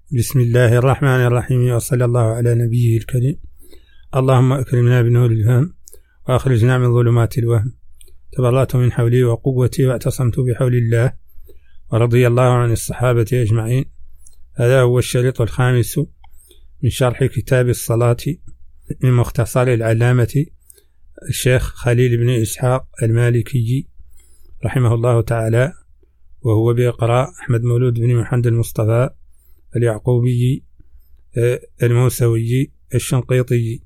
بسم الله الرحمن الرحيم، وصلى الله على نبيه الكريم. اللهم أكرمنا بنور الفهم وأخرجنا من ظلمات الوهم. تبرأت من حولي وقوتي واعتصمت بحول الله، ورضي الله عن الصحابة أجمعين. هذا هو الشريط الخامس من شرح كتاب الصلاة من مختصر العلامة الشيخ خليل بن إسحاق المالكي رحمه الله تعالى، وهو بإقراء أحمد مولود بن محمد المصطفى اليعقوبي الموسوي الشنقيطي.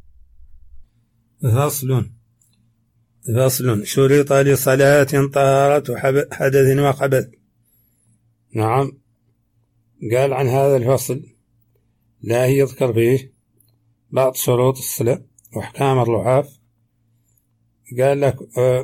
فصل شرط لصلاة طهارة حدث وخبث. نعم، قال عن هذا الفصل لا يذكر فيه بعض شروط الصلاة وأحكام الرعاف. قال لك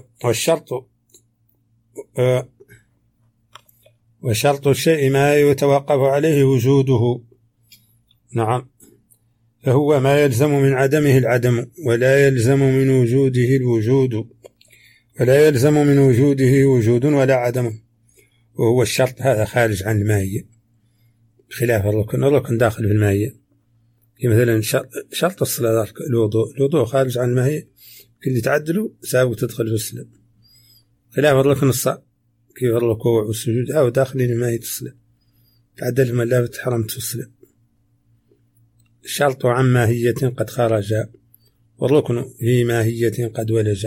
وشرط الشيء ما يتوقف عليه وجوده. نعم، فهو ما يلزم من عدمه العدم، ولا يلزم من وجوده الوجود، ولا يلزم من وجوده وجود ولا عدم. وهو الشرط هذا خارج عن الماهية، خلاف الركن داخل في الماهية. مثلا شرط الصلاة الوضوء خارج عن الماهية، كل تعدله سابق تدخل في الصلاة، خلاف الركن الصعب كيف الركوع والسجود أو داخلين ماهية الصلاة، تعدل من لا تحرمت في الصلاة. الشرط عن ماهية قد خرج، والركن في ماهية قد ولج.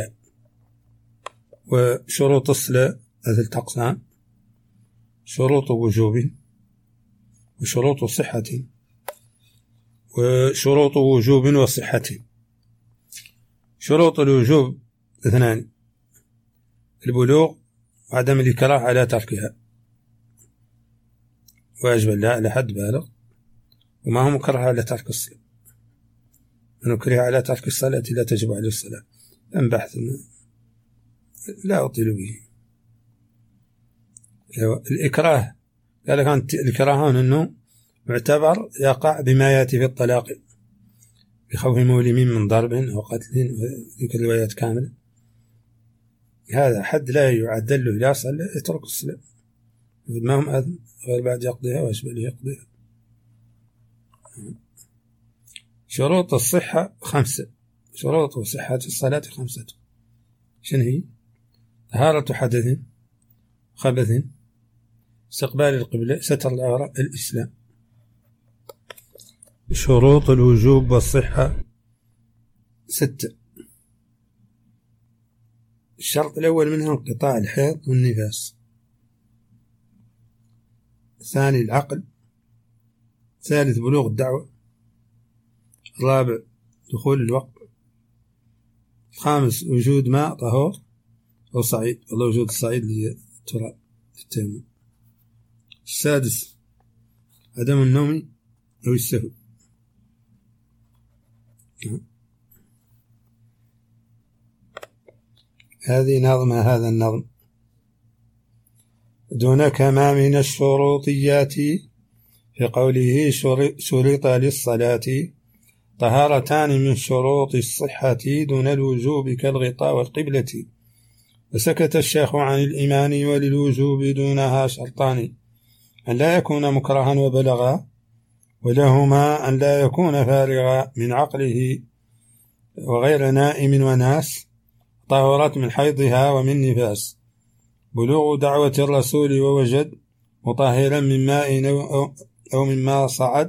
وشروط الصلاة ثلاثة أقسام: شروط وجوب، وشروط صحة، وشروط وجوب وصحة. شروط الوجوب اثنان: البلوغ وعدم الإكراه على تركها، واجب الله على حد بالغ، وما هو مكره على ترك الصلاة. من أكره على ترك الصلاة لا تجب عليه الصلاة. بحث لا أطيل به. الإكراه قال لك أنت الإكراهون أنه معتبر يقع بما يأتي في الطلاق، بخوف مؤلم من ضرب أو قتل، ذيك الروايات كاملة. هذا حد لا يعدل له إلى صلاة يترك الصلاة، ما هم أذن غير بعد يقضيها واجب عليه يقضيها. شروط الصحة 5. شروط صحة الصلاة 5. شنو هي؟ طهارة حدث، خبث، استقبال القبلة، ستر العورة، الإسلام. شروط الوجوب والصحة 6. الشرط الأول منها انقطاع الحيض والنفاس، الثاني العقل، الثالث بلوغ الدعوة، الرابع دخول الوقت، الخامس وجود ماء طهور أو صعيد، والله وجود الصعيد للتراب التيمم، السادس عدم النوم أو السهو. هذه نظم هذا النظم: دون كما من الشروطيات في قوله شرط للصلاة طهارتان من شروط الصحة دون الوجوب كالغطاء والقبلة. وسكت الشيخ عن الإيمان وللوجوب دونها شرطان: أن لا يكون مكرها وبلغا، ولهما أن لا يكون فارغا من عقله وغير نائم وناس، طهرت من حيضها ومن نفاس، بلوغ دعوة الرسول ووجد مطهرا من ماء أو مما صعد،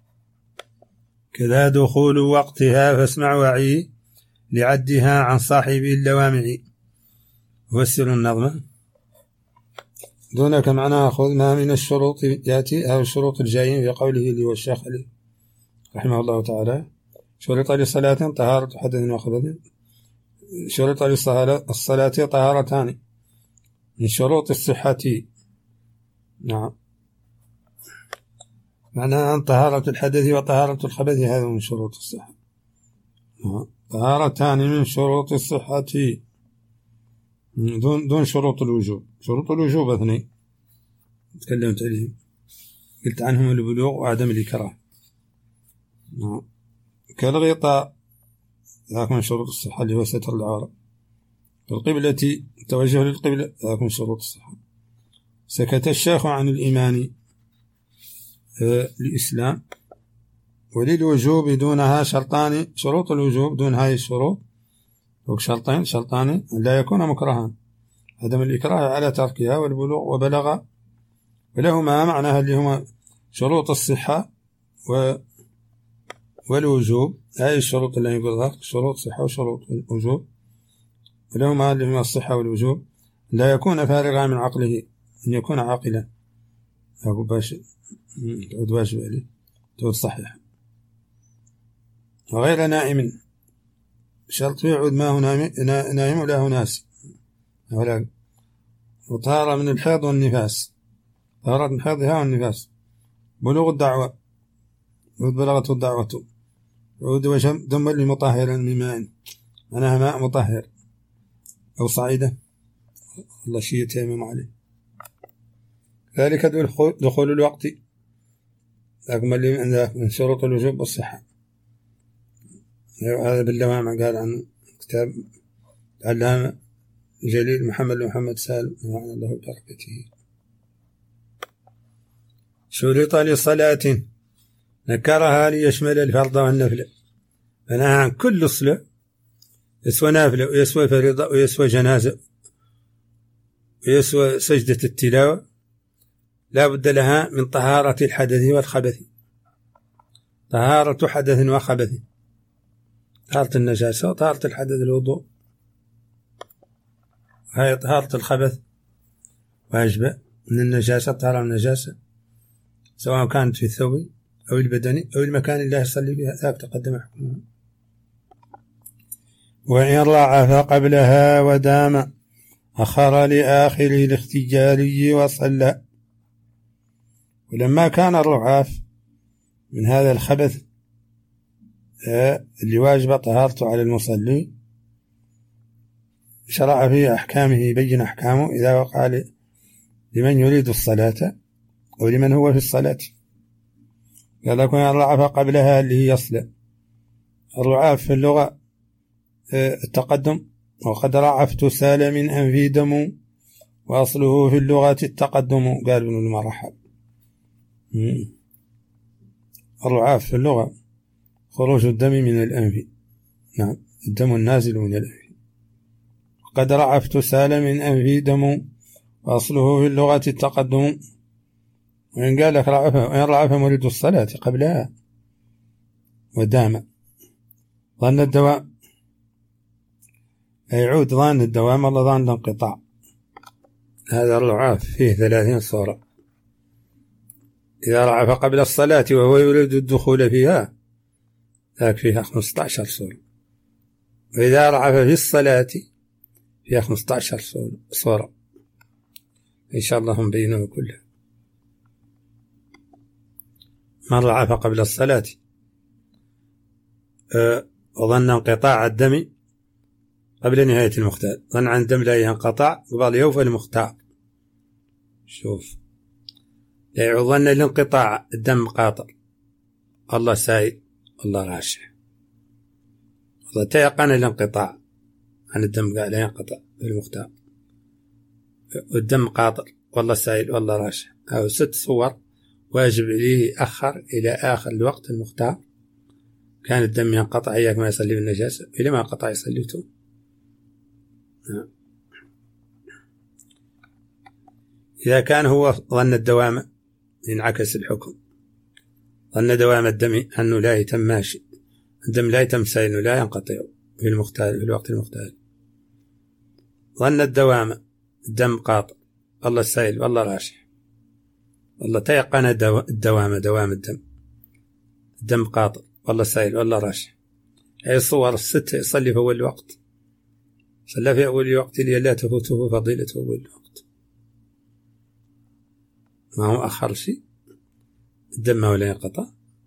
كذا دخول وقتها فاسمع وعي لعدها عن صاحب اللوامع. وسر النظمة: دونك معناها خذ ما من الشروط يأتي، أو الشروط الجايين في قوله اللي هو الشيخ علي رحمه الله تعالى: شرط للصلاة طهارة حدث وخبث. شرط للصلاة طهارتان من شروط الصحة. نعم، معناها طهارة الحدث وطهارة الخبث، هذا من شروط الصحة. طهارتان من شروط الصحة دون شروط الوجوب. شروط الوجوب 2 تكلمت عليهم، قلت عنهم البلوغ وعدم الإكراه. كالغطاء ذاك من شروط الصحة اللي هو ستر العورة، القبلة توجه للقبلة ذاك من شروط الصحة. سكت الشيخ عن الإيمان الإسلام. وللوجوب دونها شرطان، شروط الوجوب دون هذه الشروط شرطان لا يكون مكرها، عدم الإكراه على تركها والبلوغ وبلغ، ولهما معناها اللي هما شروط الصحة والوجوب. هذه الشروط اللي يقول ذلك شروط صحة وشروط الوجوب، ولهما اللي هما الصحة والوجوب لا يكون فارغا من عقله، أن يكون عاقلا أو باش تعود واجب عليه تعود صحيح، وغير نائم، شرط يعود ما هو نائم ولا هو ناسي، وطهارة من الحيض والنفاس، طهارة من حيضها والنفاس، بلوغ الدعوة، بلغت الدعوة، عود وجم دم لمطهرا من ماء، معناها ماء مطهر أو صعيدة الله شيء يتيمم عليه. ذلك دخول الوقت، أكمل من شروط الوجوب والصحة. هذا باللوامع قال عنه كتاب العلامة جليل محمد سالم رحمه الله وبركاته. شرط لصلاة نكرها ليشمل الفرض والنفل، فنهى عن كل صلاة يسوى نافلة ويسوى فريضة ويسوى جنازة ويسوى سجدة التلاوة، لا بد لها من طهارة الحدث والخبث، طهارة حدث وخبث، طهارة النجاسة وطهارة الحدث الوضوء، هاي طهارة الخبث واجبة من النجاسة، طهارة من النجاسة سواء كانت في الثوب أو البدن أو المكان اللي يصلي فيها، ذاك تقدم حكمه. وإن رعف قبلها ودام أخر لآخر الاختجالي وصلى. ولما كان الرعاف من هذا الخبث اللي واجب طهارته على المصلي، شرع في أحكامه، يبين أحكامه إذا وقع لمن يريد الصلاة أو لمن هو في الصلاة. قال لكم الرعاف قبلها اللي هي يصلى. الرعاف في اللغة التقدم، وقد رعفت سال من أنفي دم، وأصله في اللغة التقدم، قال ابن المرحب. الرعاف في اللغة خروج الدم من الأنف، نعم الدم النازل من الأنف. وقد رعفت سال من أنفي دم، وأصله في اللغة التقدم. وإن قال لك رعف مريد الصلاة قبلها ودام ظن الدوام، يعود ظن الدوام ولا ظن الانقطاع. هذا الرعاف فيه 30 صورة. إذا رعف قبل الصلاة وهو يريد الدخول فيها ذاك فيها 15 صورة، وإذا رعف في الصلاة فيها 15 صورة. إن شاء الله هم بينوه كلها. من رعف قبل الصلاة وظن انقطاع الدم قبل نهاية المختار، ظن عن الدم لا ينقطع قبل يوفى المختار. شوف لا يعظن الانقطاع الدم قاطر، الله سايل الله راشع، الله تيقن الانقطاع عن الدم قال لا ينقطع المختار، والدم قاطر والله سايل والله راشع. أو 6 صور واجب عليه أخر إلى آخر الوقت المختار. كان الدم ينقطع إياك ما يصلي بالنجاسة، إلى ما قطع يصليته. إذا كان هو ظن الدوام ينعكس الحكم، ظن دوام الدم أنه لا يتم ماشي، الدم لا يتم سائل لا ينقطع في المختار في الوقت المختار. ظن الدوام الدم قاطع والله سائل والله راشح، والله تيقن الدوام دوام الدم قاطع والله سائل والله راشح. هي الصور 6 يصلي في أول الوقت، صلى في أول الوقت اللي لا تفوته فضيلة أول الوقت، ما هو أخر شيء الدم ولا ينقطع.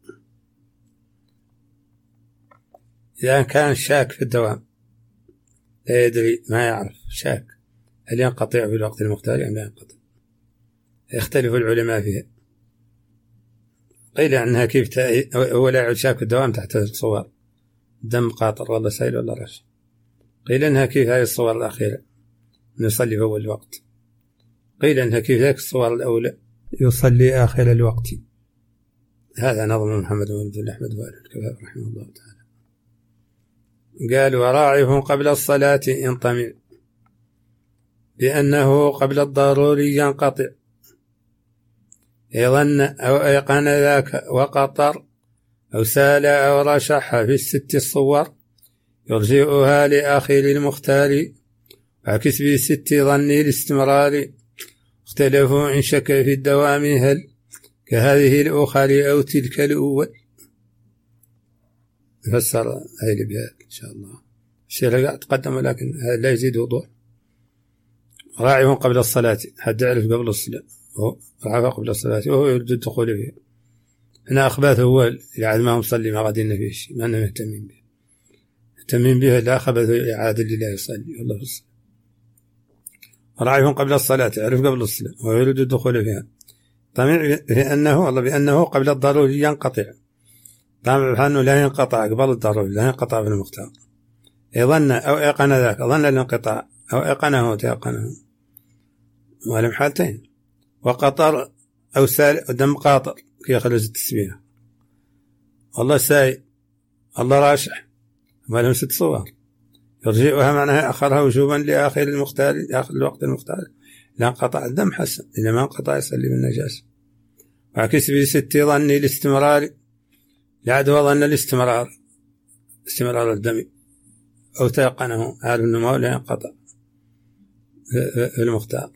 إذا كان شاك في الدوام لا يدري ما يعرف، شاك هل ينقطع في الوقت المختار أم لا ينقطع، يختلف العلماء فيها. قيل عنها كيف هو لا يعود شاك في الدوام تحت الصور دم قاطر والله سائل ولا رش. قيل انها كيف هذه الصور الأخيرة نصلي في أول الوقت، قيل انها كيف ذاك الصور الأولى يصلي آخر الوقت. هذا نظم محمد بن أحمد وآل الكفاف رحمه الله تعالى. قال: وراعه قبل الصلاة انطمع بأنه قبل الضروري ينقطع، ظن أو أيقن ذاك وقطر أو سال أو رشح في الست الصور، يرجئها لآخر المختار، وعكس بالست ظني الاستمرار، اختلفوا إن شك في الدوام هل كهذه الأخرى أو تلك الأول. نفسر هاي الأبيات إن شاء الله. الشيء تقدم ولكن لا يزيد وضوح. راعه قبل الصلاة، حد يعرف قبل الصلاة، هو راعه قبل الصلاة وهو يريد الدخول فيها. هنا أخباثه هو اللي عاد ما هو مصلي ما غادينا فيه شيء، ما أنه مهتمين به، مهتمين به لا خبثه عاد لله يصلي والله في الصلاة. راعه قبل الصلاة، يعرف قبل الصلاة وهو يريد الدخول فيها. طمع بأنه والله بأنه قبل الضروري ينقطع، طمع بأنه لا ينقطع قبل الضروري، لا ينقطع في المختار. ظن أو أيقن ذاك، ظن الانقطاع أو أيقنه تيقنه، ولم حالتين. وقطر أو سال دم قاطر كي يخرج التسبيح، والله ساي الله راشح، ما لهم 6 صور. يرجئها معناها أخرها وجوبا لآخر المختار، لآخر الوقت المختار، لا انقطع الدم حسن، إذا ما انقطع يصلي بالنجاسة. وعكس بست ظني الاستمرار، لعد وظن الاستمرار، استمرار الدم أو تيقنه هذا النمو لا ينقطع في المختار.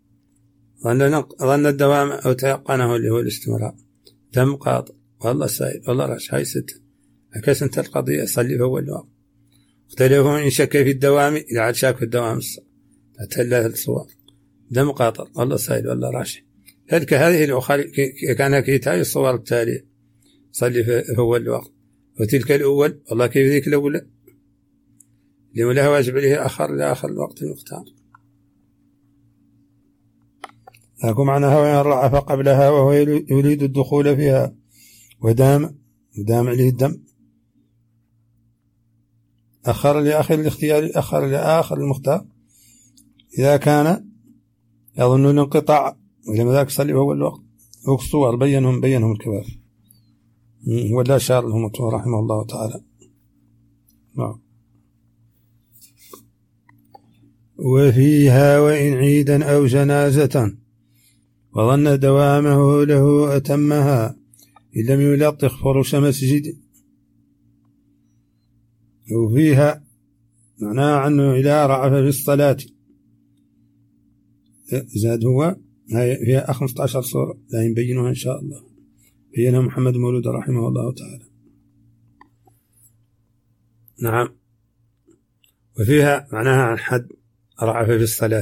ظن الدوام أو تيقنه اللي هو الاستمرار، دم قاطع والله سائل والله راش، هاي 6. عكس انت القضية صلي في أول وقت. اختلفوا إن شك في الدوام، إذا عاد شاك في الدوام تتهلا الصور، دم قاطر والله سائل والله راشي. هلك هذه الأخرى كان كيتاي الصور التالية صلي في أول وقت، وتلك الأول والله كيف ذيك الأولى اللي لها واجب عليه آخر لآخر الوقت المختار. لكم معناها وإن رعف قبلها وهو يريد الدخول فيها ودام عليه الدم، أخر لآخر الاختيار، أخر لآخر المختار إذا كان يظن الانقطاع، ولما ذاك صلي هو الوقت. الصور بينهم الكبار ولا شار لهم رحمه الله تعالى. نعم. وفيها وإن عيدا أو جنازة وظن دوامه له أتمها، إن لم يلطخ فرش مسجد. وفيها معناها عنه إلى رعف في الصلاة، زاد هو فيها 15 صورة لا يبينها إن شاء الله، بينها محمد مولود رحمه الله تعالى. نعم. وفيها معناها عن حد رعف في الصلاة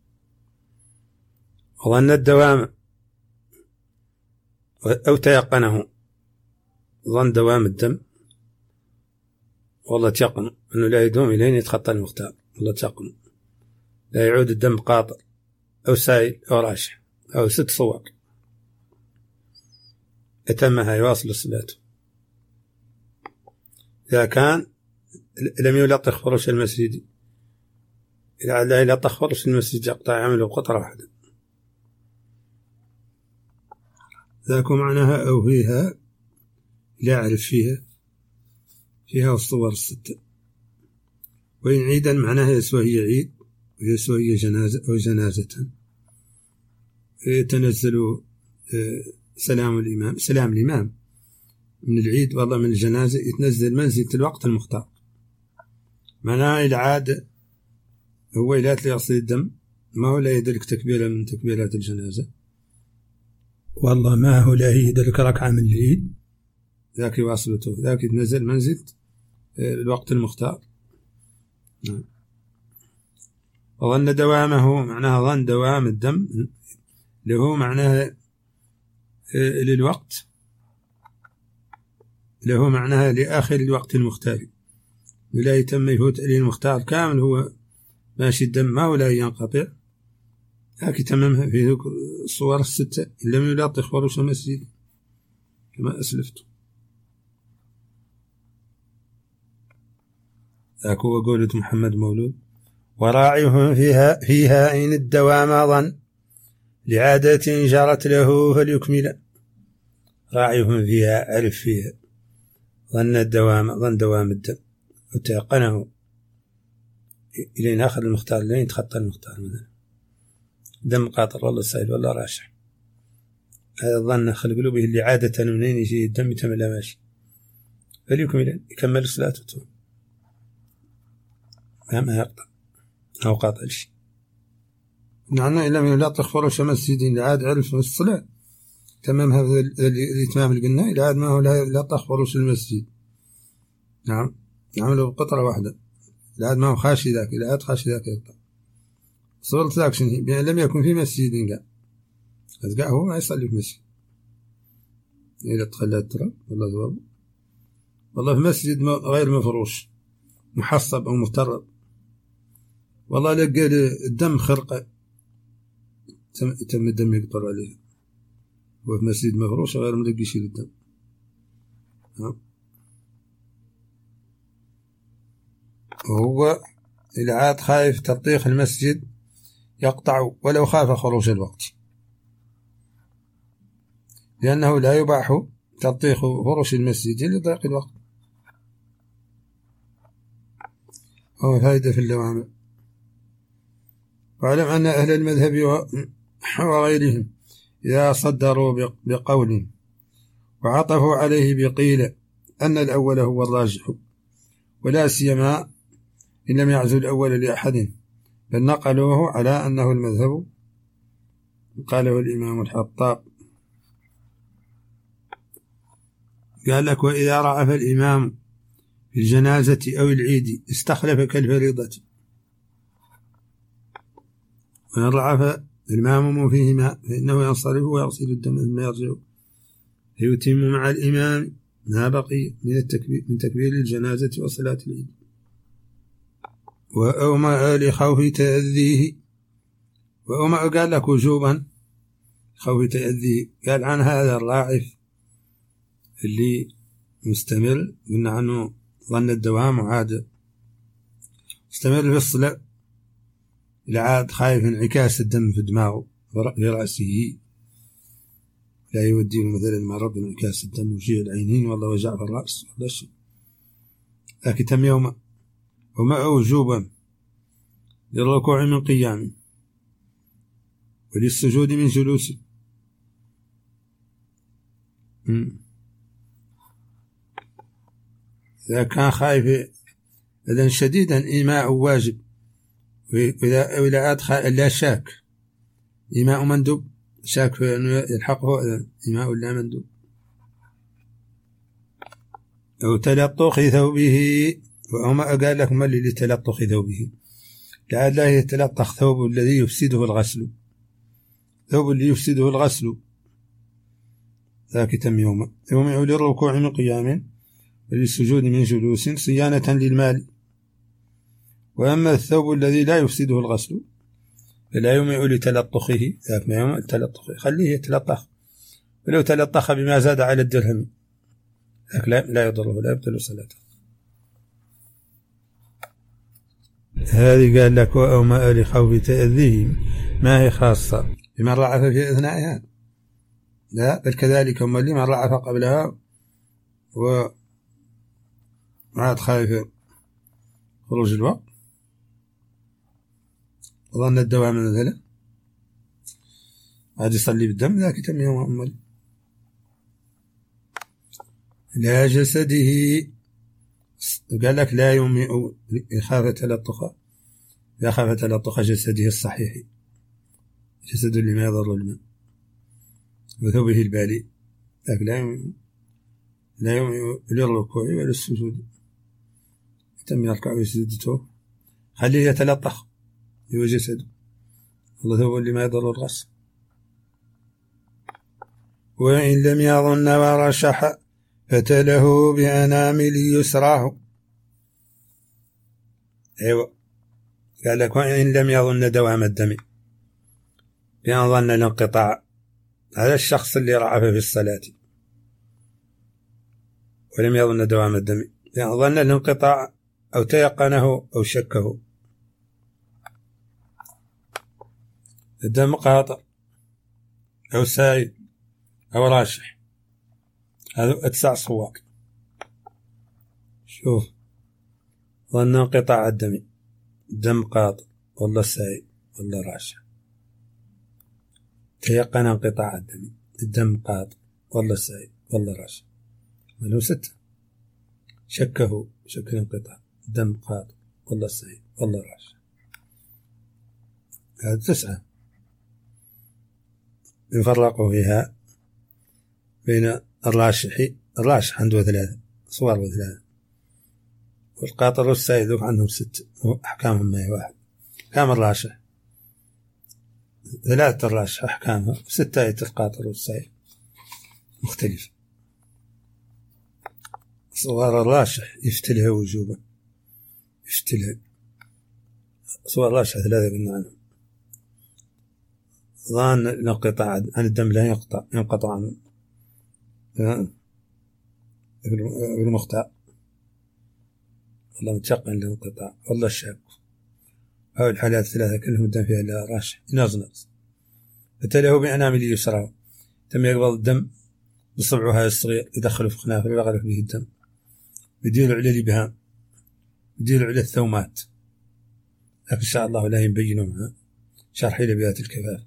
وظن الدوام أو تيقنه، ظن دوام الدم والله تيقن أنه لا يدوم إلين يتخطى المختار، والله تيقن لا يعود الدم قاطر أو سائل أو راشح، أو 6 صور أتمها يواصل الصلاة. إذا كان لم يلطخ فرش المسجد، إذا لا يلطخ فرش المسجد يقطع عمله بقطرة واحدة. ذاك معناها أو فيها لا أعرف فيها الصور 6. وإن عيدا معناها يسوى عيد ويسوى جنازة أو جنازة، يتنزل سلام الإمام من العيد والله من الجنازة، يتنزل منزلة الوقت المختار. معناها العادة هو لا يصل الدم، ما هو لا يدرك تكبيرة من تكبيرات الجنازة، والله ما هو لا يدرك ركعة من العيد، ذاك يواصلته، ذاك يتنزل منزلة الوقت المختار. نعم. وظن دوامه معناها ظن دوام الدم له معناها للوقت، له معناها لآخر الوقت المختار، ولا يتم يفوت عليه المختار كامل، هو ماشي الدم ما ولا ينقطع، لكن تممها في الصور 6 إن لم يلطخ فرش المسجد كما أسلفت. ذاك هو قولة محمد مولود. وراعيه فيها إن الدوام ظن لعادة جرت له فليكمل. راعيهم فيها، عرف فيها، ظن دوام الدم وتيقنه إلين آخر المختار، لين يتخطى المختار مثلا دم قاطر والله سائل والله راشح، هذا الظن خلق قلوبه اللي عادة منين يجي الدم يتملى ماشي، فليكمل يكمل صلاته ما يقطع أو قاطع شيء. نحن إن لم يلاطخ فرش مسجد لعاد عرف الصلاة تمام. هذا الإتمام اللي قلنا إلى عاد ما هو لا يلاطخ فرش المسجد، نعم نعمله بقطرة واحدة، إلى عاد ما هو خاشي ذاك، إلى عاد خاشي ذاك يقطع. صورت ذاك شنو بأن لم يكن في مسجد قال هو ما يصلي في مسجد، إذا تخلى التراب والله ذواب والله في مسجد غير مفروش محصب أو مفترض، والله لقى الدم خرقة تم الدم يقطر عليه، وفي مسجد مفروش غير ملقي يشيل الدم. وهو إذا عاد خايف تلطيخ المسجد يقطع ولو خاف خروج الوقت، لأنه لا يباح تلطيخ فرش المسجد لضيق الوقت. هو فائدة في اللوامع. واعلم أن أهل المذهب وغيرهم إذا صدروا بقول وعطفوا عليه بقيل أن الأول هو الراجح، ولا سيما إن لم يعزل الأول لأحد، بل نقلوه على أنه المذهب. قاله الإمام الحطاب قال لك: وإذا رعف الإمام في الجنازة أو العيد استخلف كالفريضة، وإن رعف الماموم فيهما فإنه ينصرف ويغسل الدم ثم يرجع فيتم مع الإمام ما بقي من تكبير الجنازة وصلاة العيد. وأومأ لخوف تأذيه، وأومأ قال لك وجوبا خوف تأذيه، قال عن هذا الراعف اللي مستمر، قلنا عنه ظن الدوام وعاد مستمر في الصلاة، العاد خايف انعكاس الدم في دماغه في رأسه، لا يودي مثلا مرض انعكاس الدم وجيع العينين والله وجع في الرأس ولا شيء، لكن تم يوم وما وجوبا للركوع من قيام وللسجود من جلوس. إذا كان خايف إذن شديدا إيماء واجب، وإذا عاد لا شاك إيماء مندوب، شاك في أنه يلحقه إيماء لا مندوب. أو تلطخ ثوبه، وما قال لك ما اللي تلطخ ثوبه، لعل لا يتلطخ ثوب الذي يفسده الغسل، ثوب اللي يفسده الغسل ذاك تم يوم للركوع من قيام وللسجود من جلوس صيانة للمال. وأما الثوب الذي لا يفسده الغسل فلا يومئ لتلطخه، ذاك ما يومئ لتلطخه، خليه يتلطخ، ولو تلطخ بما زاد على الدرهم ذاك لا يضره لا يبطل صلاته. هذه قال لك: وأومأ لخوف تأذيه، ما هي خاصة بمن رعف في أثنائها، لا بل كذلك هم اللي من رعف قبلها وعاد خايف خروج الوقت وظن الدوام مثلا عاد يصلي بالدم، ذاك تم يوم أمل. لا جسده، قال لك لا يومئ يخاف تلطخ جسده الصحيح، جسد اللي ما يضر الماء، وثوبه البالي، ذاك لا يومئ للركوع ولا السجود، تم يركع ويسجد خليه يتلطخ هو جسده، الله ثوب اللي ما يضر الغسل. وإن لم يظن ورشح فتله بأنامل يسراه. أيوة قال لك: وإن لم يظن دوام الدم، بأن ظن الانقطاع، هذا الشخص اللي رعف في الصلاة ولم يظن دوام الدم، بأن ظن الانقطاع أو تيقنه أو شكه، الدم قاطع أو سائل أو راشح، هذا 9 صور. شوف، ظن انقطاع الدم، الدم قاطع ولا سائل ولا راشح. تيقن انقطاع الدم، الدم قاطع ولا سائل ولا راشح. له 6. شكه شك الانقطاع، الدم قاطع ولا سائل ولا راشح. هذا 9. يفرقوا فيها بين الراشح عنده 3 صور و3، والقاطر والسائل ذوك عندهم 6 أحكامهم ما هي واحد. أحكام الراشح 3 الراشح أحكامها، 6 القاطر والسائل مختلفة. صور الراشح يفتلها وجوبا، يفتلها. صور الراشح 3 قلنا عنهم. ظان الانقطاع عن الدم لا ينقطع عنه بالمختار، والله متيقن الانقطاع والله الشاك. هؤلاء الحالات 3 كلهم الدم فيها لا راشح ينغص. فتله بأنامل يسرى، تم يقبض الدم بصبعه هذا الصغير، يدخله في خنافه ويغرف به الدم، يديله على الإبهام، يديله على الثومات. لكن إن شاء الله لا يبينوا معها شرحي لبيات الكفاف،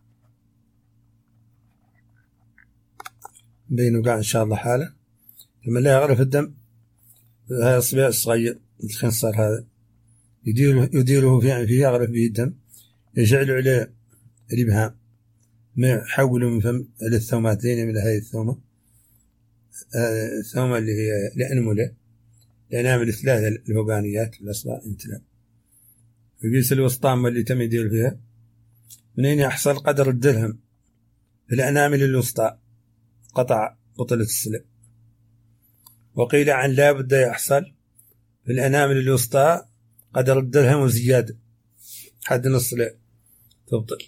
بينوا قاع إن شاء الله حالة. لما لا يغرف الدم هذا الصبيع الصغير الخنصر هذا يديره في يغرف به الدم، يجعل عليه الإبهام، ما يحوله من فم على الثومات لين من هذه الثومة، الثومة اللي هي الأنملة، الأنامل 3 الهوبانيات الأصبع انتلا، ويقيس الوسطام اللي تم يدير فيها منين يحصل قدر الدرهم في الأنامل الوسطى قطع بطلة السلع. وقيل عن لا بد يحصل في الأنامل الوسطى قدر الدرهم وزيادة حد نص السلع تبطل.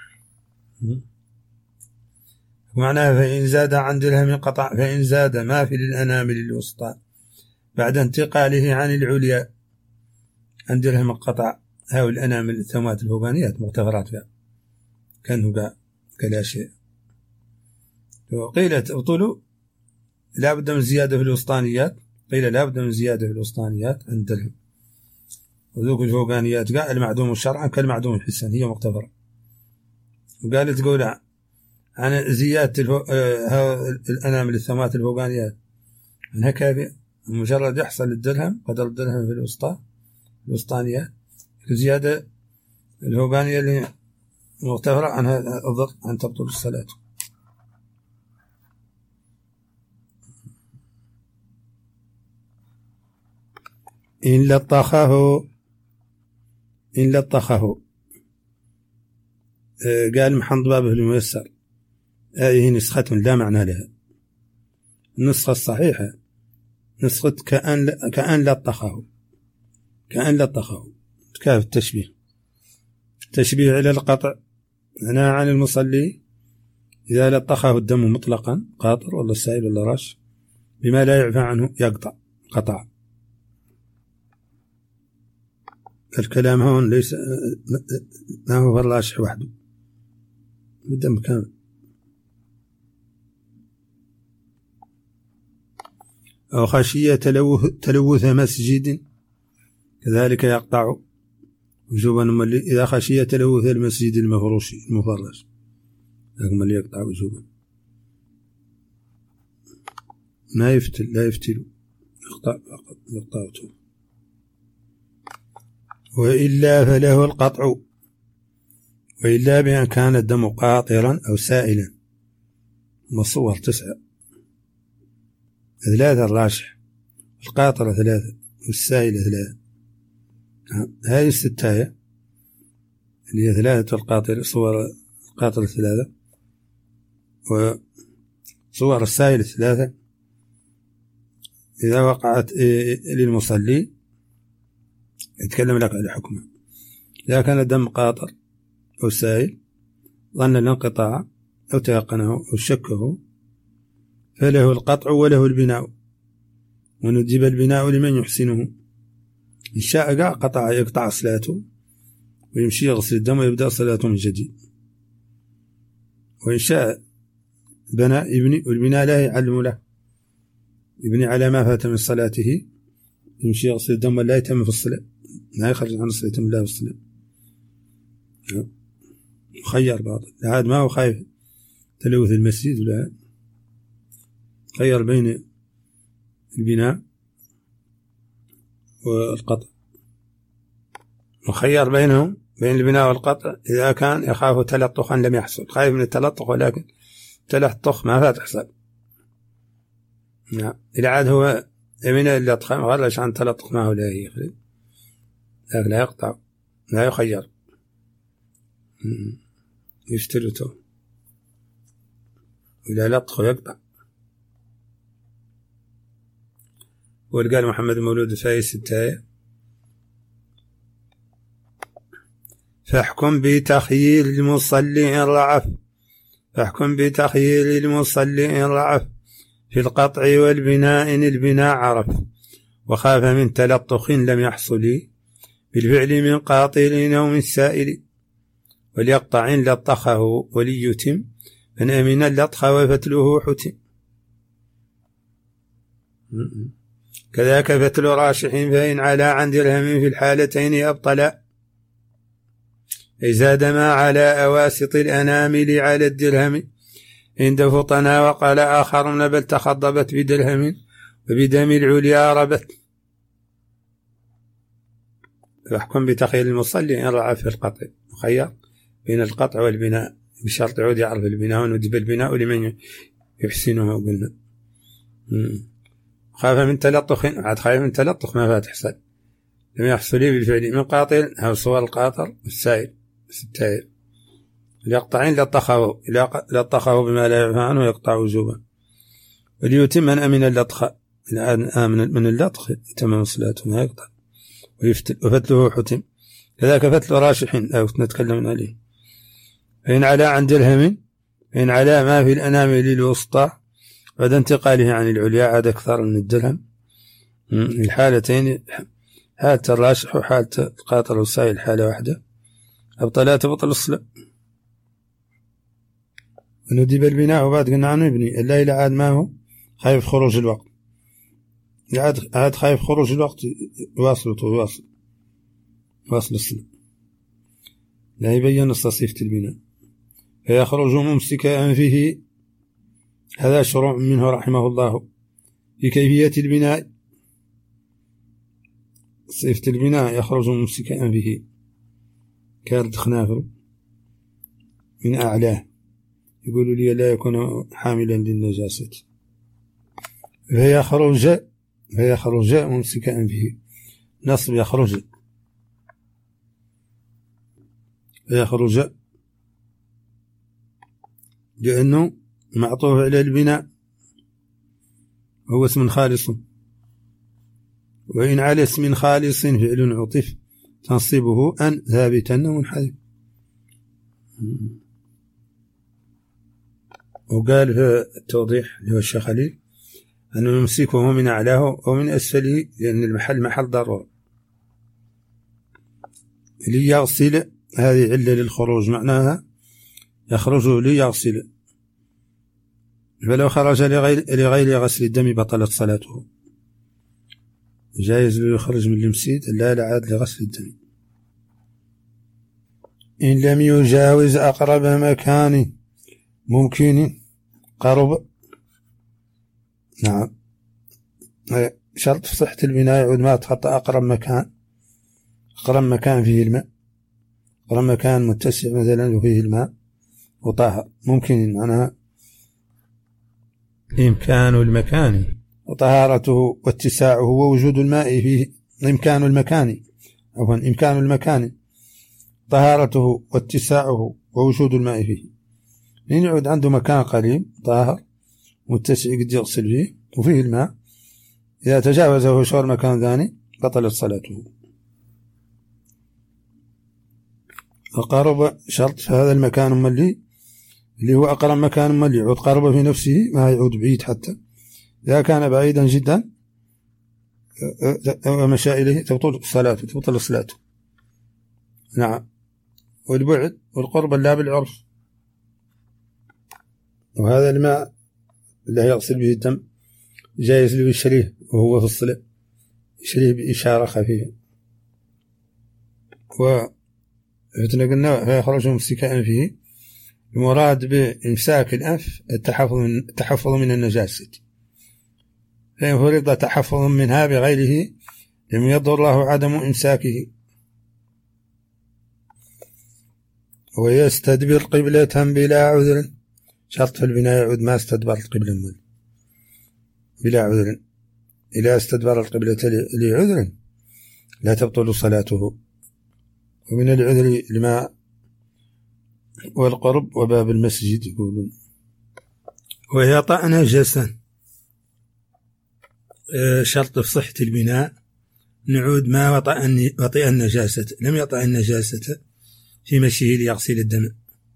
معناها فإن زاد عن درهم قطع، فإن زاد ما في الأنامل الوسطى بعد انتقاله عن العليا عن درهم قطع. هاو الأنامل الثومات الهوبانيات مغتفرات فيها كانوا كلا شيء. وقيل تبطل لا بد من زيادة في الوسطانيات، قيل لا بد من زيادة في الوسطانيات عن درهم. وذوك الهوبانيات قال المعدوم شرعا كالمعدوم حسا، هي مغتفرة. وقالت تقول عن زيادة الأنامل الثومات الهوبانيات أنها كافية، مجرد يحصل الدرهم قدر الدرهم في الوسطانيات، زيادة الهوبانية اللي مغتفرة عنها الضر أن تبطل الصلاة. إن لطخه قال محمد بابه الميسر، هذه نسخة لا معنى لها. النسخة الصحيحة نسخة كأن لطخه كاف التشبيه، تشبيه على القطع هنا عن المصلي إذا لطخه الدم مطلقا قاطر ولا سائل ولا رش بما لا يعفى عنه يقطع قطع. الكلام هون ليس ما هو الراشح وحده، الدم كامل. أو خشية تلوث مسجد كذلك يقطع وجوبا، إذا خشية تلوث المسجد المفرش لكن اللي يقطع وجوبا ما يفتل، لا يفتل يقطعته. وإلا فله القطع، وإلا بأن كان الدم قاطرا أو سائلا. مصور 9 3 الراشح، القاطرة 3 والسائلة 3. هذه 6 اللي هي 3 القاطرة، صور القاطرة 3 وصور السائلة 3 إذا وقعت للمصلي يتكلم لك على حكمه. إذا كان الدم قاطر أو سائل ظن الانقطاع أو تيقنه أو شكه فله القطع وله البناء، وندب البناء لمن يحسنه. إن شاء قطع يقطع صلاته ويمشي يغسل الدم ويبدأ صلاته من جديد، وإن شاء بنى يبني، والبناء لا يعلم له يبني على ما فات من صلاته، يمشي يغسل الدم ولا يتم في الصلاة، لا يخرج عن الصلاة، يتم الله في الصلاة. خير بعض عاد ما هو خايف تلوث المسجد، ولا خير بين البناء والقطع، وخير بينهم بين البناء والقطع إذا كان يخاف تلطخا لم يحصل، خايف من التلطخ ولكن تلطخ ما تحصل. إذا عاد هو من اللطخ ما غلش عن تلطخ ما هو لا يخرج، لكن لا يقطع، لا يخير، يشترطه إذا لطخ يقطع. وقال محمد مولود فايس التاية: فاحكم بتخييل المصلي إن رعف، فاحكم بتخييل المصلي إن رعف في القطع والبناء إن البناء عرف، وخاف من تلطخ لم يحصل بالفعل من قاطل أو من سائل، وليقطع إن لطخه وليتم من أمن اللطخ وفتله حتم. كذاك فتل راشح فإن علا عن درهم في الحالتين أبطلا، أي زاد ما على أواسط الأنامل على الدرهم عند فطنا، وقال آخرون بل تخضبت بدرهم وبدم العليا ربت. فاحكم بتخيل المصلي إن رعى في القطع، مخير بين القطع والبناء بشرط يعود يعرف البناء وندب البناء لمن يحسنه. قلنا خاف من تلطخ، عاد خايف من تلطخ ما تحصل لم يحصل بالفعل من قاطر أو صور القاطر والسائل التائر، ليقطعين لطخه بما لا يعفى عنه يقطع وجوبا، وليتم من أمن اللطخ، آمن من اللطخ تمام صلاته ما يقطع ويفتل، وفتله حتم. كذاك فتل راشح أو نتكلم عليه. فإن علا عن درهم، فإن علا ما في الأنامل الوسطى بعد انتقاله عن العليا عاد أكثر من الدرهم، الحالتين حالة الراشح وحالة القاطر والسائل حالة واحدة، أبطلا تبطل الصلاة. وندب البناء وبعد قلنا عنه يبني إلا إلى عاد ما هو خايف خروج الوقت، عاد خايف خروج الوقت يواصل الصلاة، لا يبين صفة البناء فيخرج ممسكا أنفه. هذا شروع منه رحمه الله في كيفية البناء. صفة البناء يخرج ممسكا أنفه كارد خنافر من أعلاه، يقول لي لا يكون حاملا للنجاسة، فيخرج ممسكا أنفه، نصب يخرج لأنه معطوف على البناء هو اسم خالص، وإن على اسم خالص فعل عطف تنصبه أن ثابتا ومنحذف. وقال في التوضيح اللي هو الشيخ خليل أنه يمسكه من أعلاه ومن أسفله لأن المحل محل ضرورة ليغسل، هذه علة للخروج معناها يخرج ليغسل، فلو خرج لغير غسل الدم بطلت صلاته، جائز له يخرج من المسجد لا عاد لغسل الدم. إن لم يجاوز أقرب مكان ممكن قرب، نعم شرط في صحة البناء يعود ما تخطى أقرب مكان فيه الماء، أقرب مكان متسع مثلا وفيه الماء وطاهر، ممكن معناها إمكان المكان وطهارته واتساعه ووجود الماء فيه، إمكان المكان طهارته واتساعه ووجود الماء فيه، لأن يعود عنده مكان قليل طاهر متسع قد يغسل فيه وفيه الماء، إذا تجاوزه شور مكان ثاني بطلت صلاته. وقرب شرط في هذا المكان اللي هو أقرب مكان ملي يعود قرب في نفسه ما يعود بعيد، حتى إذا كان بعيدا جدا ومشى إليه تبطل صلاته. نعم، والبعد والقرب لا بالعرف. وهذا الماء اللي يغسل به الدم جايز له يشريه وهو في الصلاة، يشريه بإشارة خفيفة. ومثل قلنا فيخرج ممسك أنفه، المراد بإمساك الأنف التحفظ من النجاسة، فإن فرض تحفظ منها بغيره لم يضر له عدم إمساكه. ويستدبر قبلة بلا عذر، شرط في البناء يعود ما استدبر القبلة بلا عذر. إذا استدبر القبلة لعذر لا تبطل صلاته. ومن العذر الماء والقرب وباب المسجد يقولون. ويطأ نجسا، شرط في صحة البناء نعود ما وطئ النجاسة، لم يطأ النجاسة في مشيه ليغسل الدم،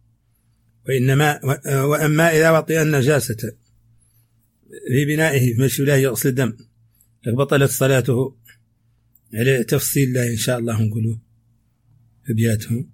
وأما إذا وطئ النجاسة في بنائه في مشيه لا يغسل الدم بطلت صلاته، على تفصيل لا إن شاء الله نقوله في بياتهم.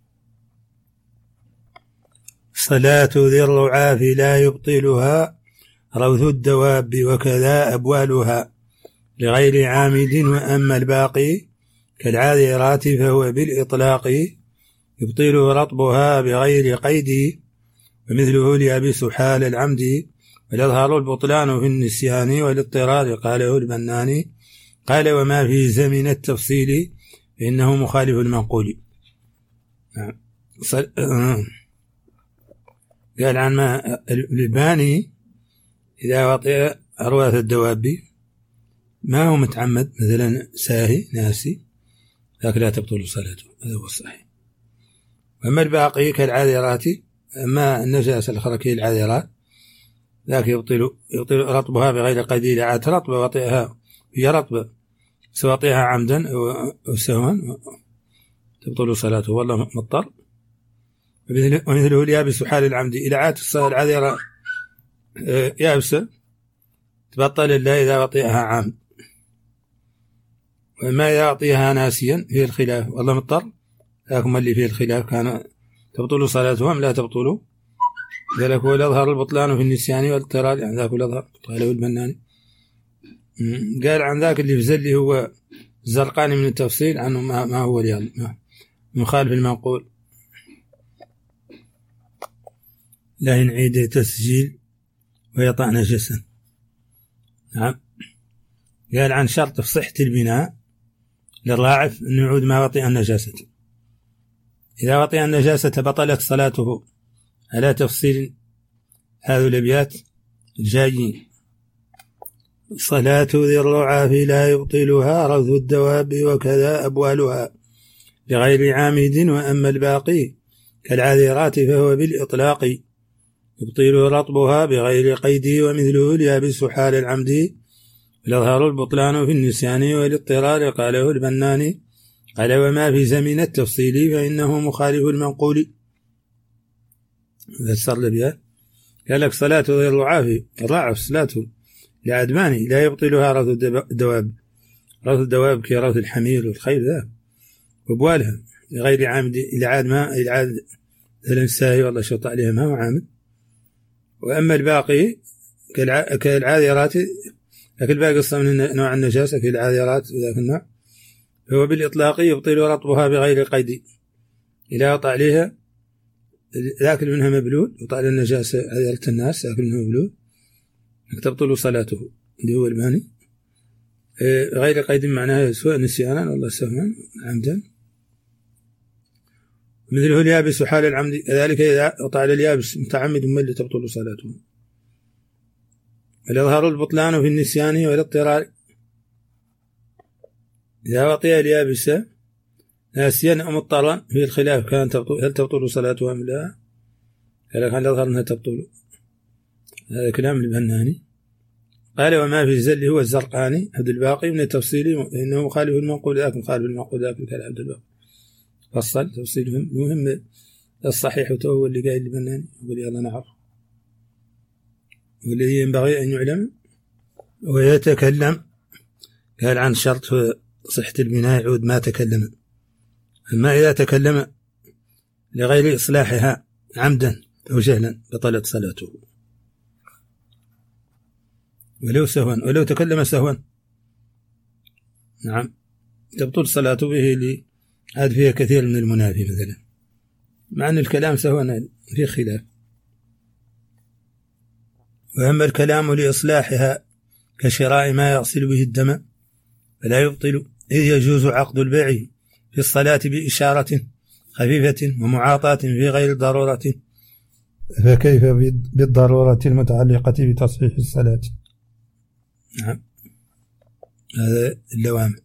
صلاة ذي الرعاف لا يبطلها روث الدواب وكذا أبوالها لغير عامد. وأما الباقي كالعاذرات فهو بالإطلاق يبطل رطبها بغير قيد، ومثله اليابس حال العمد. ويظهر البطلان في النسيان والاضطرار قاله البناني. قال وما في زمن التفصيل فإنه مخالف المنقول. قال عن ما الباني إذا وطئ أرواث الدواب ما هو متعمد، مثلا ساهي ناسي، لكن لا تبطل صلاته، هذا هو الصحيح. أما الباقي كالعاذرات، أما النجاسة الخركية العاذرات ذاك يبطل رطبها بغير قيد. إذا عاد رطبة وطئها هي رطبة سواطئها عمدا أو سهوا تبطل صلاته والله مضطر. ومثله اليابس حال العمد، إذا عاد العاذرة يابسة تبطل الله إذا وطئها عمد. وما إذا وطئها ناسيا فيه الخلاف والله مضطر، لكن اللي فيه الخلاف كان تبطل صلاته أم لا تبطل. ذلك هو الأظهر البطلان في النسيان والاضطرار، يعني ذاك الأظهر قاله البناني. قال عن ذاك اللي في زلي هو الزرقاني من التفصيل عنه ما هو اليوم مخالف المنقول. لا ينعيد تسجيل ويطأ نجسا. نعم. قال عن شرط في صحة البناء للراعف أن يعود ما وطئ النجاسة. إذا وطئ النجاسة بطلت صلاته على تفصيل هذا الأبيات الجايين. صلاة ذي الرعاف لا يبطلها روث الدواب وكذا أبوالها لغير عامد. وأما الباقي كالعاذرات فهو بالإطلاق يبطل رطبها بغير قيد. ومثله اليابس حال العمد يظهر البطلان في النسيان والاضطرار قاله البناني. قال وما في زمن التفصيل فإنه مخالف المنقول. فسر الأبيات قال لك صلاة ذي الرعاف صلاته لعدماني لا يبطلها روث الدواب. روث الدواب كروث الحمير والخيل ذا وبوالها لغير عامد. إلى عاد مثلا ساهي والله شط عليها ما هو عامد. وأما الباقي كالعاذرات، لكن الباقي أصلا من نوع النجاسة كالعاذرات ذاك النوع هو بالإطلاق يبطل رطبها بغير قيد. إذا وطأ عليها ذاكل منها مبلول وطأ النجاسة عذرة الناس ذاكل منها مبلول تبطل صلاته اللي هو الماني. غير قيد معناه سواء نسيانا والله سهوا عمدا. مثله اليابس حال العمد ذلك إذا وطأ على اليابس متعمد اللي تبطل صلاته. الإظهار البطلان في النسيان والاضطرار. إذا وطئ اليابس ناسيا أو مضطرا في الخلاف كان هل تبطل صلاته أم لا؟ قال كان الأظهر أنها تبطل. هذا كلام البناني. قال وما في الزل هو الزرقاني. عبد الباقي من التفصيل إنه مخالف المنقول ذاك مخالف المنقول ذاك كلام عبد الباقي فصل تفصيلهم. المهم الصحيح هو اللي قال البناني واللي الله نعرف والذي ينبغي أن يعلم. ويتكلم قال عن شرط صحة البناء يعود ما تكلم. أما إذا تكلم لغير إصلاحها عمدا أو جهلا بطلت صلاته. ولو سهوا ولو تكلم سهوا نعم تبطل صلاته به هذا فيها كثير من المنافي مثلا، مع أن الكلام سهوا في خلاف. وأما الكلام لإصلاحها كشراء ما يغسل به الدم فلا يبطل، إذ يجوز عقد البيع في الصلاة بإشارة خفيفة ومعاطاة في غير ضرورة، فكيف بالضرورة المتعلقة بتصحيح الصلاة؟ نعم هذا اللوامع.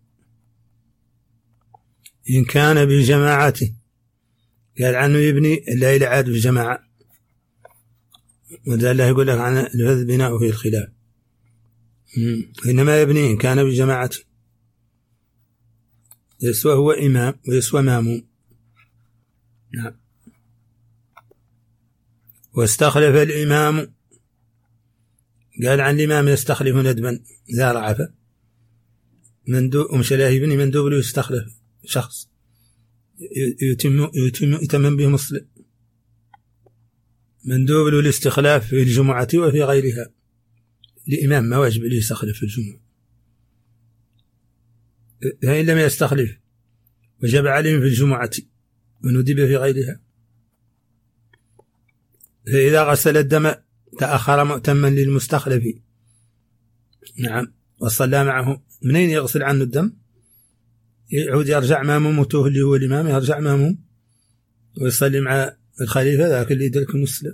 إن كان بجماعة قال عنه يبني الليل عاد بجماعة، وذا الله يقول لك عن الفذ بناء في الخلاف، إنما يبني إن كان بجماعة يسوى هو إمام ويسوى ماموم. نعم. واستخلف الإمام قال عن الإمام يستخلف ندبا إذا رعف مندوب له يبني مندوب له يستخلف شخص يتمم به مسلم، مندوب له الاستخلاف في الجمعة وفي غيرها، الإمام ما واجب له يستخلف في الجمعة، فإن لم يستخلف وجب عليهم في الجمعة وندب في غيرها. فإذا غسل الدم تأخر مؤتما للمستخلف نعم وصلى معه، منين يغسل عنه الدم؟ يعود يرجع مامومته اللي هو الإمام، يرجع ماموم ويصلي مع الخليفة ذاك اللي يدرك المسلم.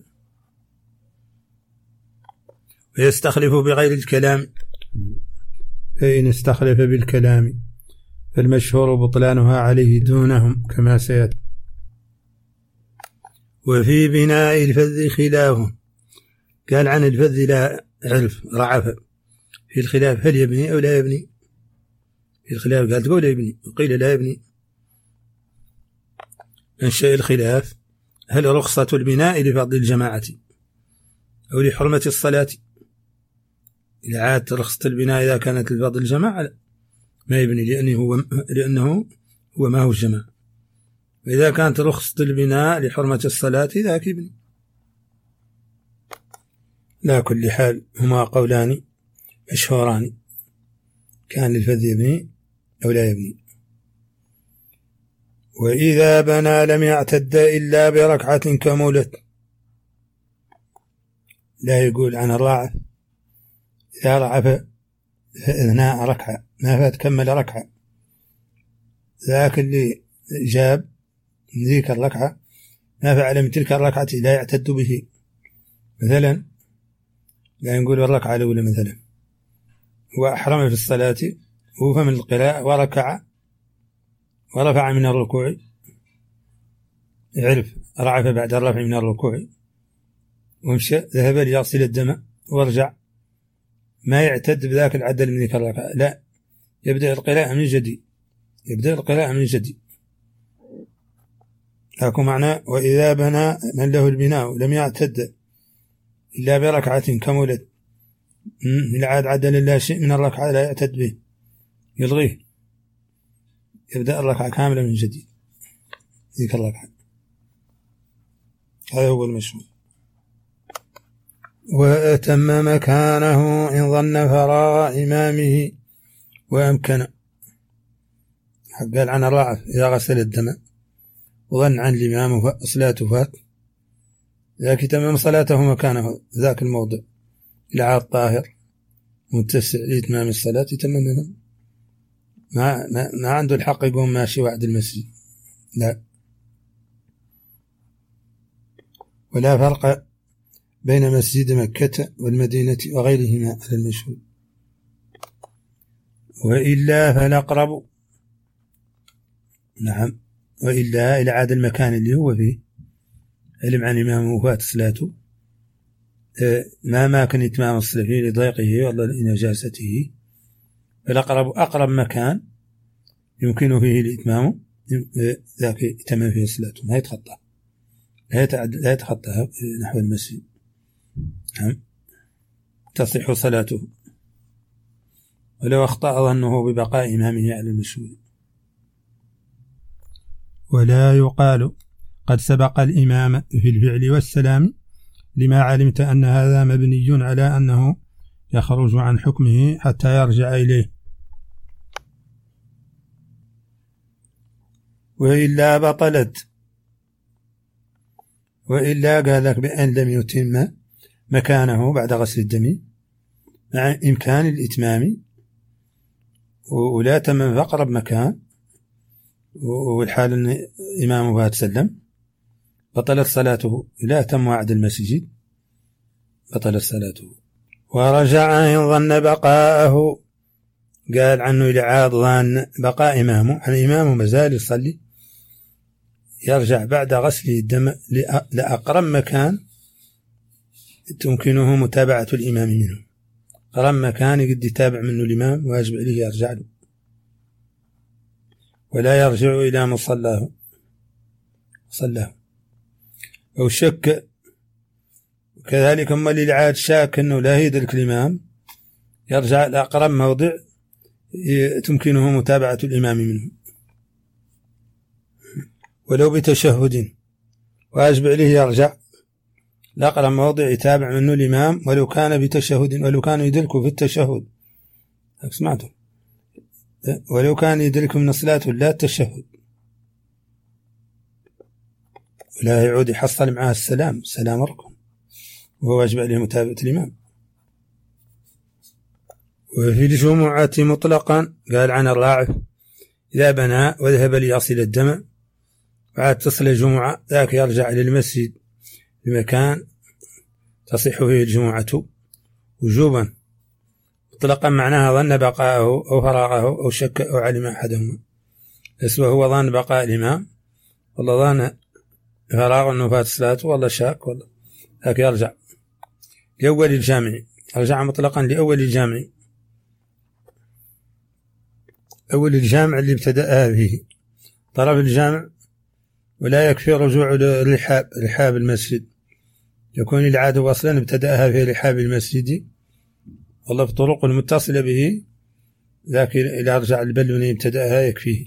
ويستخلف بغير الكلام، فإن استخلف بالكلام فالمشهور بطلانها عليه دونهم كما سيأتي. وفي بناء الفذ خلاف، قال عن الفذ لا عرف رعف في الخلاف هل يبني أو لا يبني، في الخلاف قال تقول يبني وقيل لا يبني. منشأ الخلاف هل رخصة البناء لفضل الجماعة أو لحرمة الصلاة؟ إذا عادت رخصة البناء إذا كانت لفضل الجماعة ما يبني لأنه هو ما هو الجماعة، وإذا كانت رخصة البناء لحرمة الصلاة ذاك يبني. لا كل حال هما قولان مشهوران، كان للفذ يبني أو لا يبني. وإذا بنى لم يعتد إلا بركعة كمولت، لا يقول عن الراعف إذا رعف أثناء ركعة ما فات كمل ركعة، ذاك اللي جاب من ذيك الركعة ما فعل من تلك الركعة لا يعتد به. مثلا لا نقول الركعة الأولى مثلا هو أحرم في الصلاة وفهم القراءة وركع ورفع من الركوع، يعرف رعف بعد الرفع من الركوع ومشى ذهب ليغسل الدم ورجع، ما يعتد بذاك العدل من ذيك الركعة، لا يبدأ القراءة من جديد، يبدأ القراءة من جديد. لكن معنى وإذا بنى من له البناء لم يعتد إلا بركعة كمولت، العاد عدل الله شيء من الركعة لا يعتد به يلغيه، يبدأ الركعة كاملة من جديد ذيك الركعة. هذا هو المشهور. وأتم مكانه إن ظن فراغ إمامه وأمكن، قال عن الراعف إذا غسل الدم وظن عن الإمام صلاته فات ذاك تمام صلاته مكانه ذاك الموضع، العاد طاهر متسع لإتمام الصلاة تماما، ما عنده الحق يقوم ماشي وعد المسجد، لا. ولا فرق بين مسجد مكة والمدينة وغيرهما على المشهور. وإلا فالأقرب نعم، وإلا إلى عاد المكان اللي هو فيه علم عن إمامه وفات صلاته ما كان إتمام الصلاة فيه لضيقه والله لنجاسته، فالأقرب أقرب مكان يمكن فيه الإتمام ذاك يتمم فيه صلاته، ما يتخطى لا يتخطى نحو المسجد، نعم تصح صلاته ولو أخطأ ظنه ببقاء إمامه على المشهور. ولا يقال قد سبق الإمام في الفعل والسلام لما علمت أن هذا مبني على أنه يخرج عن حكمه حتى يرجع إليه. وإلا بطلت، وإلا قال لك بأن لم يتم مكانه بعد غسل الدم مع إمكان الإتمام، ولا تم فأقرب مكان، والحال أن إمامه تسلم، بطلت صلاته. لا تم وعد المسجد، بطلت صلاته. ورجع إن ظن بقاءه، قال عنه إذا عاد ظن بقاء إمامه، عن إمامه مازال يصلي، يرجع بعد غسل الدم لأقرب مكان تمكنه متابعة الإمام منه. أقرب مكان قد يتابع منه الإمام واجب عليه يرجع له، ولا يرجع إلى مصلاه أو شك. وكذلك أما اللي عاد شاك أنه لا يدرك الإمام، يرجع لأقرب موضع تمكنه متابعة الإمام منه ولو بتشهد، واجب عليه يرجع لأقرب موضع يتابع منه الإمام ولو كان بتشهد، ولو كان يدركه في التشهد. سمعتم؟ ولو كان يدركه من الصلاة ولا التشهد، ولا يعود يحصل معها السلام ركن، وهو واجب عليه متابعة الإمام. وفي الجمعة مطلقا قال عن الراعف إذا بنى وذهب ليصل الدم وعاد تصل الجمعة، ذاك يرجع إلى المسجد بمكان تصح فيه الجمعة وجوبا مطلقا، معناها ظن بقاءه أو فراغه أو شك أو علم أحدهما. اسمه هو ظن بقاء الإمام، والله ظن فراغ أنه فات صلاته، والله شاك، والله ذاك يرجع لأول الجامع. رجع مطلقا لأول الجامع، أول الجامع اللي ابتدأها فيه طرف الجامع. ولا يكفي رجوع رحاب المسجد، يكون العادة أصلا ابتدأها في رحاب المسجد، والله في الطرق المتصلة به، ذاك إلى رجع البلوني ابتدأها يكفيه.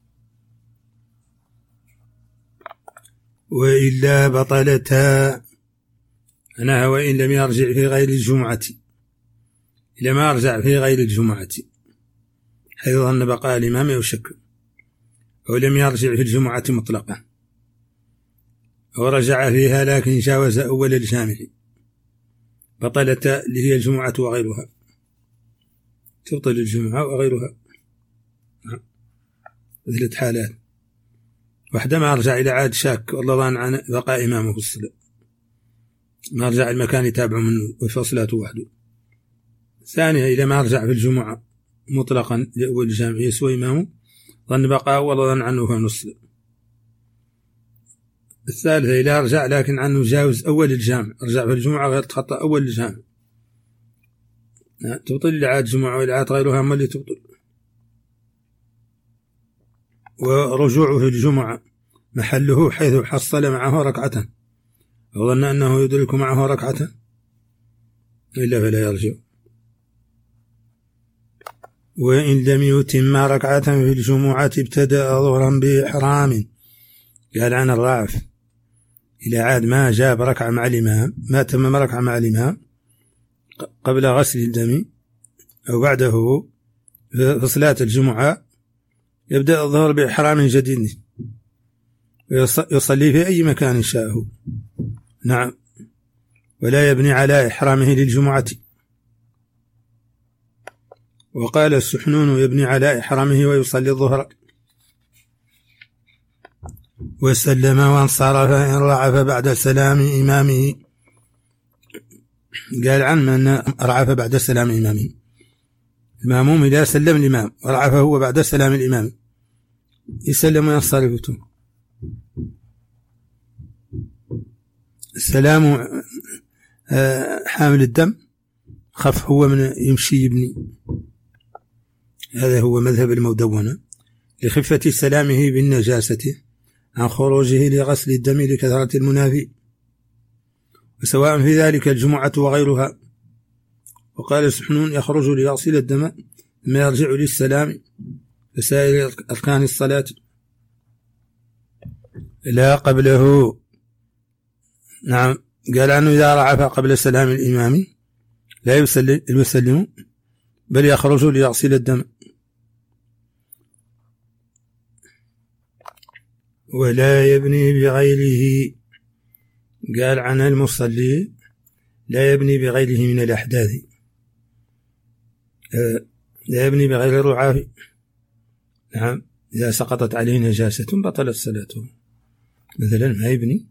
وإلا بطلتا، أنا وإن لم يرجع في غير الجمعة، إذا ما رجع في غير الجمعة حيث ظن بقاء الإمام أو شك، أو لم يرجع في الجمعة مطلقا، أو رجع فيها لكن جاوز أول الجامع، بطلت اللي هي الجمعة وغيرها، تبطل الجمعة وغيرها. ثلاث حالات: واحدة ما رجع إلى عاد شاك والله ظن عن بقاء إمامه في الصلاة، ما رجع المكان يتابع منه وفصلاته وحده. ثانية إذا ما رجع في الجمعة مطلقا لأول الجامع يسوى إمامه، ظن بقاء والله ظن عنه في الصلاة. الثالثة إذا رجع لكن عنه جاوز أول الجامع، رجع في الجمعة غير تخطى أول الجامع، تبطل لعاد جمعة والعاد غيرها أما اللي تبطل. ورجوعه في الجمعة محله حيث حصل معه ركعة أو ظن أنه يدرك معه ركعة، إلا فلا يرجع. وإن لم يتم ركعة في الجمعة ابتدأ ظهرا بإحرام. قال عن الراعف إذا عاد ما جاب ركعة مع الإمام، ما تمم ركعة مع الإمام قبل غسل الدم أو بعده في صلاة الجمعة، يبدأ الظهر بإحرام جديد يصلي في أي مكان شاءه. نعم، ولا يبني على إحرامه للجمعة. وقال السحنون يبني على إحرامه ويصلي الظهر. وسلم وانصرف إن رعف بعد سلام إمامه. قال عن من رعف بعد سلام إمامه، المأموم إذا سلم الإمام ورعف هو بعد سلام الإمام يسلم وينصرف. السلام حامل الدم خف هو من يمشي يبني، هذا هو مذهب المدونة، لخفة سلامه بالنجاسة عن خروجه لغسل الدم لكثرة المنافي، وسواء في ذلك الجمعة وغيرها. وقال السحنون يخرج ليغسل الدم ثم يرجع للسلام فسائر أركان الصلاة لا قبله. نعم، قال عنه إذا رعف قبل سلام الإمام لا يسلم بل يخرج ليغسل الدم. ولا يبني بغيره، قال عن المصلي لا يبني بغيره من الأحداث، لا يبني بغير الرعاف. نعم، إذا سقطت عليه نجاسة بطلت صلاته، مثلا ما يبني،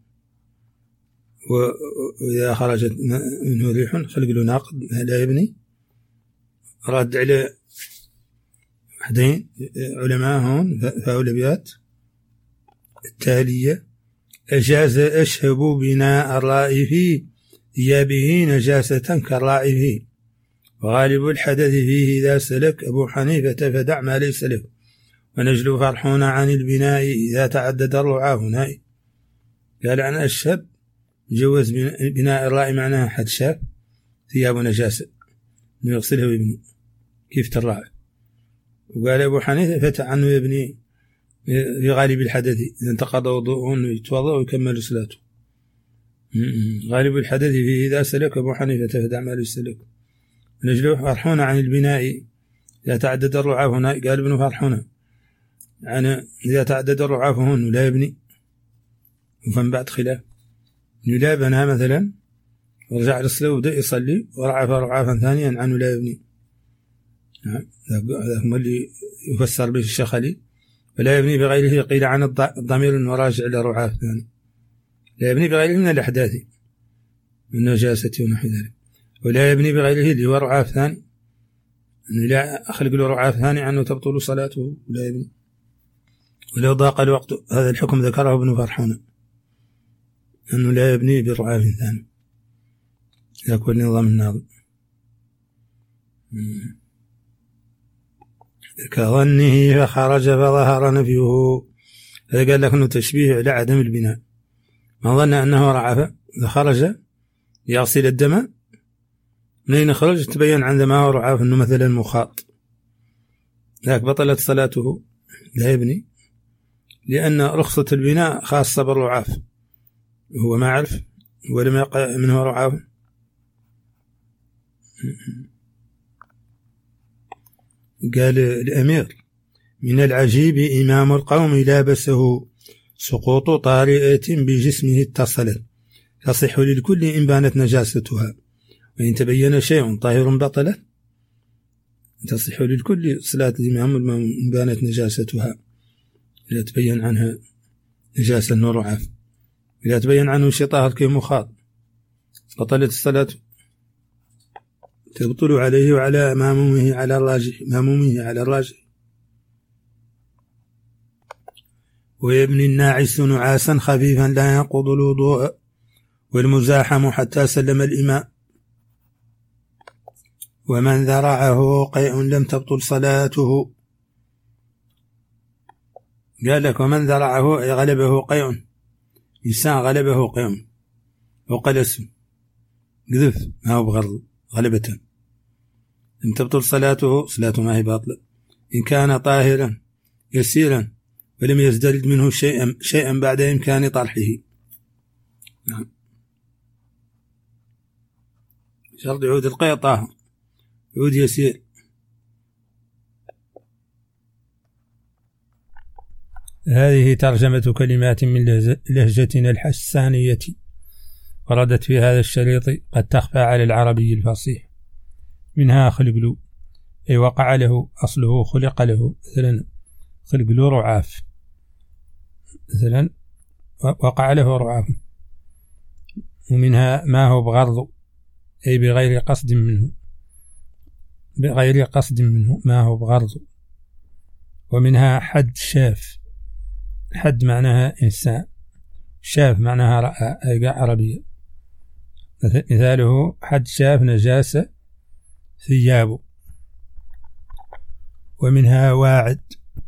وإذا خرجت منه ريح خلق له ناقض لا يبني. رد على أحدين علماء هون فهو الأبيات التالية: أجاز أشهب بناء الراء في ثيابه نجاسة كالراء فيه، وغالب الحدث فيه إذا سلك أبو حنيفة فدع ما ليس له، ونجل فرحون عن البناء إذا تعدد الرعاف نائي. قال عن أشهب جوز بناء الراء معناها حد شاف ثياب نجاسة يغسلها ويبني كيف تراعي. وقال أبو حنيفة فتح عنه يبني في غالب الحدث، إذا انتقض وضوءه يتوضأ ويكمل صلاته. غالب الحدث فيه إذا سلك أبو حنيفة فدع ما ليس له، ونجل فرحون عن البناء إذا تعدد الرعاف هنا. قال ابن فرحون يعني إذا تعدد الرعاف هنا لا يبني، وفهم بعد خلاف لا بنى مثلا ورجع للصلاة وبدأ يصلي ورعف رعافا ثانيا عنه لا يبني. هذا هم اللي يفسر به الشخلي. ولا يبني بغيره قيل عن الضمير انه راجع الى رعاف ثاني، لا يبني بغيره من الاحداث من نجاسة ونحو ذلك. ولا يبني بغيره اللي هو رعاف ثاني، انه لا اخلق له رعاف ثاني عنه تبطل صلاته ولا يبني. ولو ضاق الوقت، هذا الحكم ذكره ابن فرحون انه لا يبني برعاف ثاني، يكون نظام الناظم كظنه فخرج فظهر نفيه. هذا قال لك انه تشبيه على عدم البناء. ما ظن انه رعف فخرج يغسل الدم، منين يخرج تبين عندما هو رعاف انه مثلا مخاط، ذاك بطلت صلاته لا يبني، لان رخصة البناء خاصة بالرعاف، هو ما عرف ولم يقع منه رعاف. قال الأمير: من العجيب إمام القوم لابسه سقوط طارئة بجسمه اتصلت، تصح للكل إن بانت نجاستها، وإن تبين شيء طاهر بطلت. تصح للكل صلاة الإمام إن بانت نجاستها، إذا تبين عنها نجاسة ورعاف، إذا تبين عنه شيء طاهر كمخاط بطلت الصلاة، تبطل عليه وعلى مامومه على الراجح. ويبني الناعس نعاسا خفيفا لا ينقض الوضوء، والمزاحم حتى سلم الإمام. ومن ذرعه قيء لم تبطل صلاته. قال لك ومن ذرعه أي غلبه قيء، إنسان غلبه قيء وقلس قذف ما هو بغرض غلبة، لم تبطل صلاته ما هي باطلة. إن كان طاهرا يسيرا ولم يزدرد منه شيئا بعد إمكان طرحه. نعم، شرط يعود القيء طاهر، يعود يسير. هذه ترجمة كلمات من لهجتنا الحسانية، وردت في هذا الشريط قد تخفى على العربي الفصيح. منها خلق له أي وقع له، أصله خلق له، مثلا خلق له رعاف، مثلا وقع له رعاف. ومنها ما هو بغرض أي بغير قصد منه ما هو بغرض. ومنها حد شاف، حد معناها إنسان، شاف معناها رأى، أي عربية. مثاله حد شاف نجاسة ثيابه. ومنها واعد،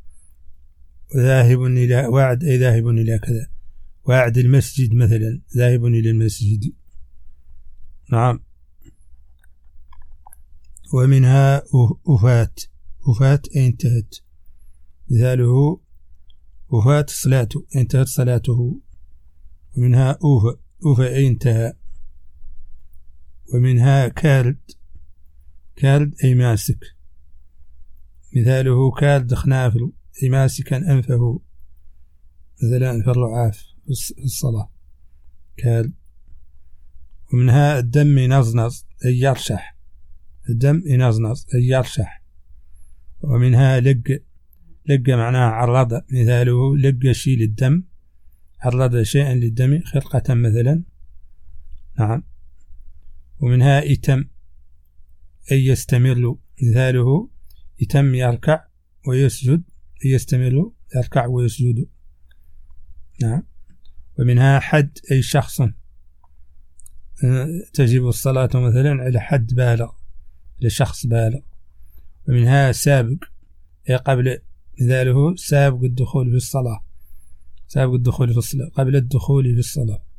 ذاهب إلى، واعد أي ذاهب إلى كذا، واعد المسجد مثلا، ذاهب إلى المسجد. نعم. ومنها وفات أي انتهت، مثاله وفات صلاته انتهت صلاته. ومنها أوفى أي انتهى. ومنها كارد كالد أي ماسك. مثاله كالد خنافل أي ماسكا أنفه، مثلا أنف الرعاف في الصلاة كالد. ومنها الدم ينزنز أي يرشح، الدم ينزنز أي يرشح. ومنها لق، لق معناها عرض، مثاله لق شيء للدم، عرض شيئا للدم خرقة مثلا. نعم. ومنها إتم أي يستمر، مثاله إتم يركع ويسجد، يستمر يركع ويسجد. نعم. ومنها حد أي شخص، تجب الصلاة مثلا على حد بالغ، لشخص بالغ. ومنها سابق أي قبل، مثاله سابق الدخول في الصلاة، سابق الدخول في الصلاة، قبل الدخول في الصلاة.